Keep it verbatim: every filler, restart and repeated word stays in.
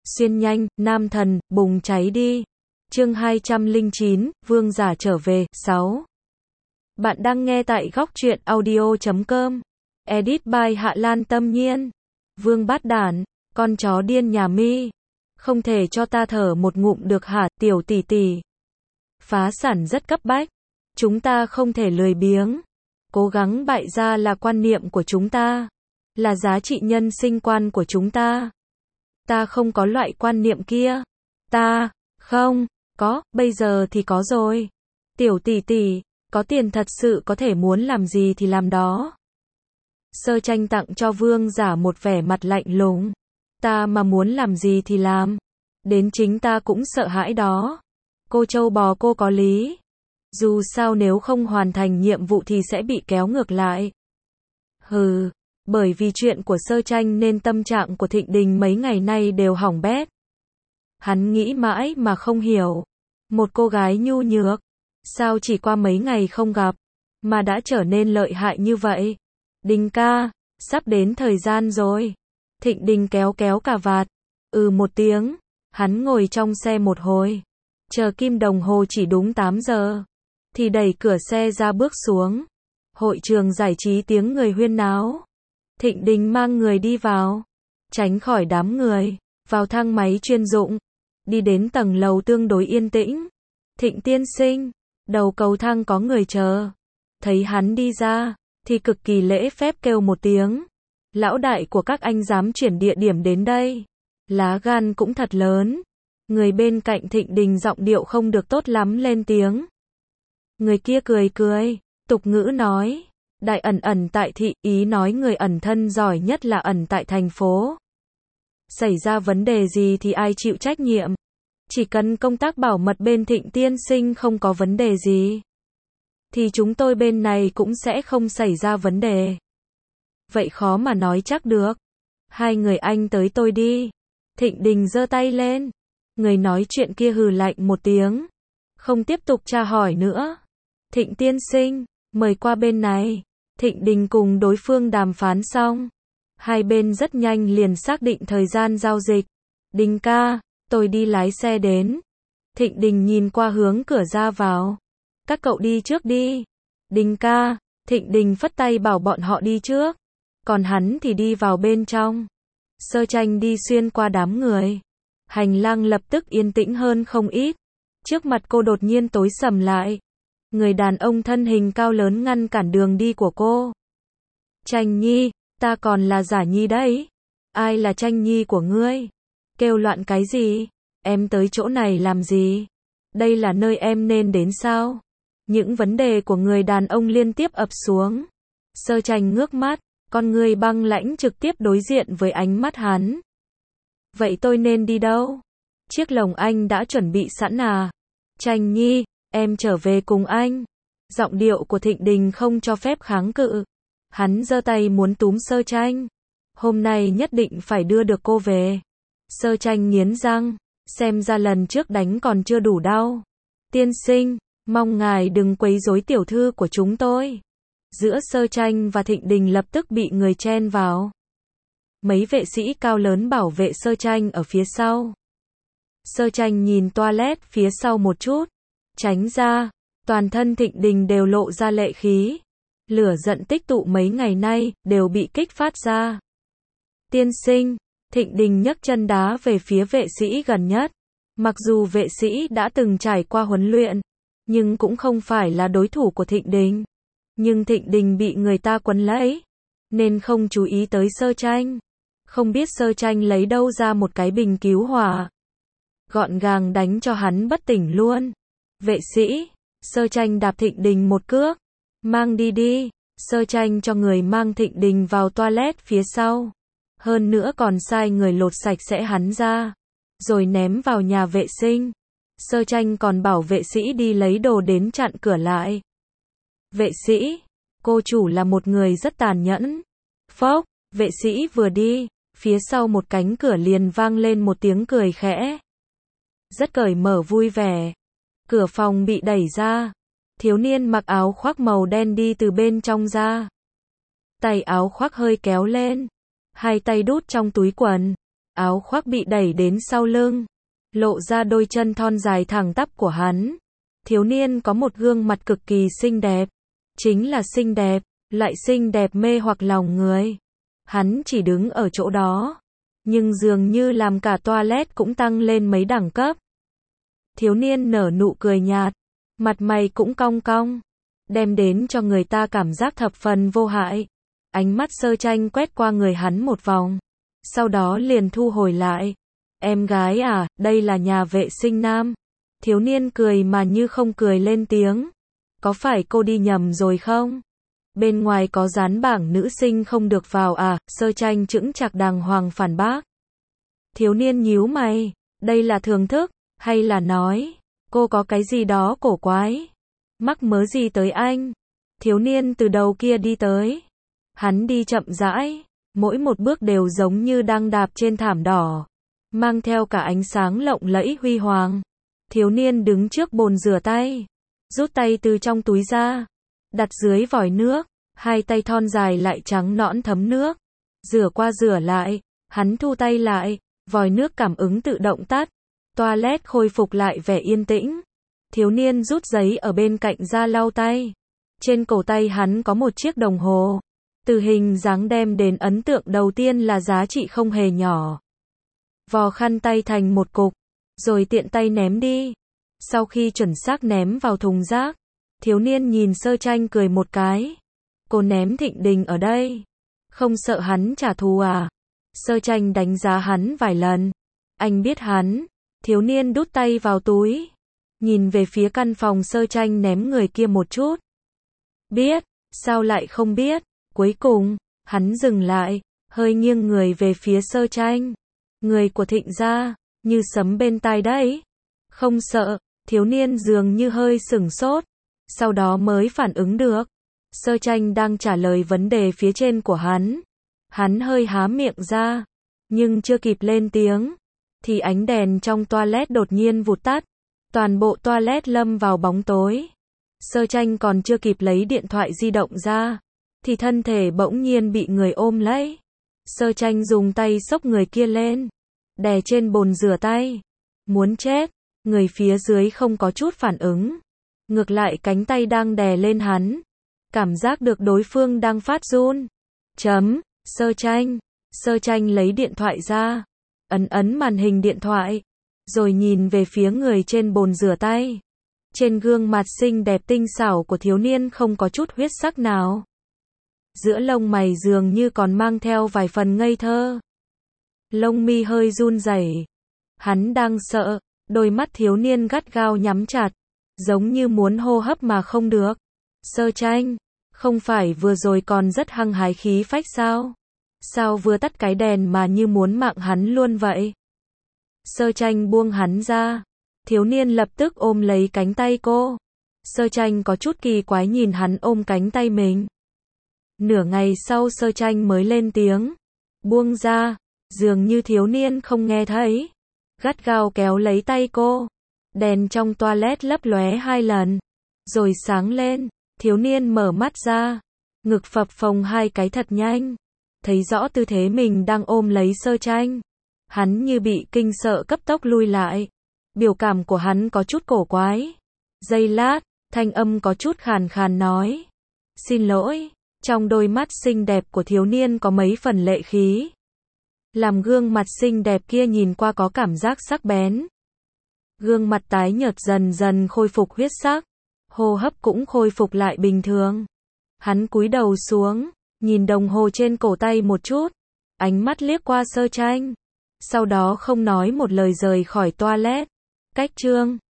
Xuyên nhanh, nam thần, bùng cháy đi. Chương hai trăm lẻ chín, Vương giả trở về, sáu. Bạn đang nghe tại góc truyện audio chấm com. Edit by Hạ Lan Tâm Nhiên. Vương bát đản, con chó điên nhà mi. Không thể cho ta thở một ngụm được hả, tiểu tỷ tỷ. Phá sản rất cấp bách. Chúng ta không thể lười biếng. Cố gắng bại gia là quan niệm của chúng ta. Là giá trị nhân sinh quan của chúng ta. Ta không có loại quan niệm kia. Ta, không, có, bây giờ thì có rồi. Tiểu tỷ tỷ, có tiền thật sự có thể muốn làm gì thì làm đó. Sơ Tranh tặng cho vương giả một vẻ mặt lạnh lùng. Ta mà muốn làm gì thì làm. Đến chính ta cũng sợ hãi đó. Cô trâu bò cô có lý. Dù sao nếu không hoàn thành nhiệm vụ thì sẽ bị kéo ngược lại. Hừ, bởi vì chuyện của Sơ Tranh nên tâm trạng của Thịnh Đình mấy ngày nay đều hỏng bét. Hắn nghĩ mãi mà không hiểu. Một cô gái nhu nhược, sao chỉ qua mấy ngày không gặp, mà đã trở nên lợi hại như vậy. Đình ca, sắp đến thời gian rồi. Thịnh Đình kéo kéo cà vạt. Ừ một tiếng, hắn ngồi trong xe một hồi. Chờ kim đồng hồ chỉ đúng tám giờ. Thì đẩy cửa xe ra bước xuống. Hội trường giải trí tiếng người huyên náo. Thịnh Đình mang người đi vào. Tránh khỏi đám người. Vào thang máy chuyên dụng. Đi đến tầng lầu tương đối yên tĩnh. Thịnh tiên sinh. Đầu cầu thang có người chờ. Thấy hắn đi ra. Thì cực kỳ lễ phép kêu một tiếng. Lão đại của các anh dám chuyển địa điểm đến đây. Lá gan cũng thật lớn. Người bên cạnh Thịnh Đình giọng điệu không được tốt lắm lên tiếng. Người kia cười cười. Tục ngữ nói. Đại ẩn ẩn tại thị, ý nói người ẩn thân giỏi nhất là ẩn tại thành phố. Xảy ra vấn đề gì thì ai chịu trách nhiệm. Chỉ cần công tác bảo mật bên Thịnh tiên sinh không có vấn đề gì. Thì chúng tôi bên này cũng sẽ không xảy ra vấn đề. Vậy khó mà nói chắc được. Hai người anh tới tôi đi. Thịnh Đình giơ tay lên. Người nói chuyện kia hừ lạnh một tiếng. Không tiếp tục tra hỏi nữa. Thịnh tiên sinh, mời qua bên này. Thịnh Đình cùng đối phương đàm phán xong. Hai bên rất nhanh liền xác định thời gian giao dịch. Đình ca, tôi đi lái xe đến. Thịnh Đình nhìn qua hướng cửa ra vào. Các cậu đi trước đi. Đình ca, Thịnh Đình phất tay bảo bọn họ đi trước. Còn hắn thì đi vào bên trong. Sơ Tranh đi xuyên qua đám người. Hành lang lập tức yên tĩnh hơn không ít. Trước mặt cô đột nhiên tối sầm lại. Người đàn ông thân hình cao lớn ngăn cản đường đi của cô. Tranh Nhi, ta còn là Giả Nhi đấy. Ai là Tranh Nhi của ngươi? Kêu loạn cái gì? Em tới chỗ này làm gì? Đây là nơi em nên đến sao? Những vấn đề của người đàn ông liên tiếp ập xuống. Sơ Tranh ngước mắt, con người băng lãnh trực tiếp đối diện với ánh mắt hắn. Vậy tôi nên đi đâu? Chiếc lồng anh đã chuẩn bị sẵn à? Tranh Nhi, em trở về cùng anh. Giọng điệu của Thịnh Đình không cho phép kháng cự. Hắn giơ tay muốn túm Sơ Tranh. Hôm nay nhất định phải đưa được cô về. Sơ Tranh nghiến răng, xem ra lần trước đánh còn chưa đủ đau. Tiên sinh, mong ngài đừng quấy rối tiểu thư của chúng tôi. Giữa Sơ Tranh và Thịnh Đình lập tức bị người chen vào. Mấy vệ sĩ cao lớn bảo vệ Sơ Tranh ở phía sau. Sơ Tranh nhìn toilet phía sau một chút. Tránh ra, toàn thân Thịnh Đình đều lộ ra lệ khí. Lửa giận tích tụ mấy ngày nay, đều bị kích phát ra. Tiên sinh, Thịnh Đình nhấc chân đá về phía vệ sĩ gần nhất. Mặc dù vệ sĩ đã từng trải qua huấn luyện, nhưng cũng không phải là đối thủ của Thịnh Đình. Nhưng Thịnh Đình bị người ta quấn lấy, nên không chú ý tới Sơ Tranh. Không biết Sơ Tranh lấy đâu ra một cái bình cứu hỏa. Gọn gàng đánh cho hắn bất tỉnh luôn. Vệ sĩ, Sơ Tranh đạp Thịnh Đình một cước. Mang đi đi. Sơ Tranh cho người mang Thịnh Đình vào toilet phía sau. Hơn nữa còn sai người lột sạch sẽ hắn ra. Rồi ném vào nhà vệ sinh. Sơ Tranh còn bảo vệ sĩ đi lấy đồ đến chặn cửa lại. Vệ sĩ, cô chủ là một người rất tàn nhẫn. Phốc, vệ sĩ vừa đi, phía sau một cánh cửa liền vang lên một tiếng cười khẽ. Rất cởi mở vui vẻ. Cửa phòng bị đẩy ra. Thiếu niên mặc áo khoác màu đen đi từ bên trong ra. Tay áo khoác hơi kéo lên. Hai tay đút trong túi quần. áo khoác bị đẩy đến sau lưng, lộ ra đôi chân thon dài thẳng tắp của hắn. Thiếu niên có một gương mặt cực kỳ xinh đẹp, chính là xinh đẹp, lại xinh đẹp mê hoặc lòng người. Hắn chỉ đứng ở chỗ đó, nhưng dường như làm cả toilet cũng tăng lên mấy đẳng cấp. Thiếu niên nở nụ cười nhạt, mặt mày cũng cong cong, đem đến cho người ta cảm giác thập phần vô hại. Ánh mắt Sơ Tranh quét qua người hắn một vòng, sau đó liền thu hồi lại. Em gái à, đây là nhà vệ sinh nam. Thiếu niên cười mà như không cười lên tiếng. Có phải cô đi nhầm rồi không? Bên ngoài có dán bảng nữ sinh không được vào à? Sơ Tranh chững chạc đàng hoàng phản bác. Thiếu niên nhíu mày, đây là thưởng thức, hay là nói, cô có cái gì đó cổ quái? Mắc mớ gì tới anh? Thiếu niên từ đầu kia đi tới. Hắn đi chậm rãi, mỗi một bước đều giống như đang đạp trên thảm đỏ, mang theo cả ánh sáng lộng lẫy huy hoàng. Thiếu niên đứng trước bồn rửa tay, rút tay từ trong túi ra, đặt dưới vòi nước, hai tay thon dài lại trắng nõn thấm nước, rửa qua rửa lại, hắn thu tay lại, vòi nước cảm ứng tự động tắt, toilet khôi phục lại vẻ yên tĩnh. Thiếu niên rút giấy ở bên cạnh ra lau tay. Trên cổ tay hắn có một chiếc đồng hồ. Từ hình dáng đem đến ấn tượng đầu tiên là giá trị không hề nhỏ. Vò khăn tay thành một cục, rồi tiện tay ném đi. Sau khi chuẩn xác ném vào thùng rác, thiếu niên nhìn Sơ Tranh cười một cái. Cô ném Thịnh Đình ở đây, không sợ hắn trả thù à? Sơ Tranh đánh giá hắn vài lần. Anh biết hắn. Thiếu niên đút tay vào túi, nhìn về phía căn phòng Sơ Tranh ném người kia một chút. Biết, sao lại không biết? Cuối cùng, hắn dừng lại, hơi nghiêng người về phía Sơ Tranh. Người của Thịnh gia, như sấm bên tai đấy. Không sợ, thiếu niên dường như hơi sửng sốt, sau đó mới phản ứng được. Sơ Tranh đang trả lời vấn đề phía trên của hắn. Hắn hơi há miệng ra, nhưng chưa kịp lên tiếng, thì ánh đèn trong toilet đột nhiên vụt tắt. Toàn bộ toilet lâm vào bóng tối. Sơ Tranh còn chưa kịp lấy điện thoại di động ra, thì thân thể bỗng nhiên bị người ôm lấy. Sơ Tranh dùng tay xốc người kia lên, đè trên bồn rửa tay. Muốn chết, người phía dưới không có chút phản ứng. Ngược lại cánh tay đang đè lên hắn, cảm giác được đối phương đang phát run. Chấm, Sơ Tranh. Sơ Tranh lấy điện thoại ra, ấn ấn màn hình điện thoại, rồi nhìn về phía người trên bồn rửa tay. Trên gương mặt xinh đẹp tinh xảo của thiếu niên không có chút huyết sắc nào. Giữa lông mày dường như còn mang theo vài phần ngây thơ. Lông mi hơi run rẩy. Hắn đang sợ, đôi mắt thiếu niên gắt gao nhắm chặt, giống như muốn hô hấp mà không được. Sơ Tranh, không phải vừa rồi còn rất hăng hái khí phách sao? Sao vừa tắt cái đèn mà như muốn mạng hắn luôn vậy? Sơ Tranh buông hắn ra. Thiếu niên lập tức ôm lấy cánh tay cô. Sơ Tranh có chút kỳ quái nhìn hắn ôm cánh tay mình. Nửa ngày sau Sơ Tranh mới lên tiếng. Buông ra, dường như thiếu niên không nghe thấy. Gắt gao kéo lấy tay cô. Đèn trong toilet lấp lóe hai lần, rồi sáng lên. Thiếu niên mở mắt ra, ngực phập phồng hai cái thật nhanh. Thấy rõ tư thế mình đang ôm lấy Sơ Tranh. Hắn như bị kinh sợ cấp tốc lui lại. Biểu cảm của hắn có chút cổ quái. Giây lát, thanh âm có chút khàn khàn nói. Xin lỗi. Trong đôi mắt xinh đẹp của thiếu niên có mấy phần lệ khí. Làm gương mặt xinh đẹp kia nhìn qua có cảm giác sắc bén. Gương mặt tái nhợt dần dần khôi phục huyết sắc. Hô hấp cũng khôi phục lại bình thường. Hắn cúi đầu xuống, nhìn đồng hồ trên cổ tay một chút. Ánh mắt liếc qua Sơ Tranh. Sau đó không nói một lời rời khỏi toilet. Cách chương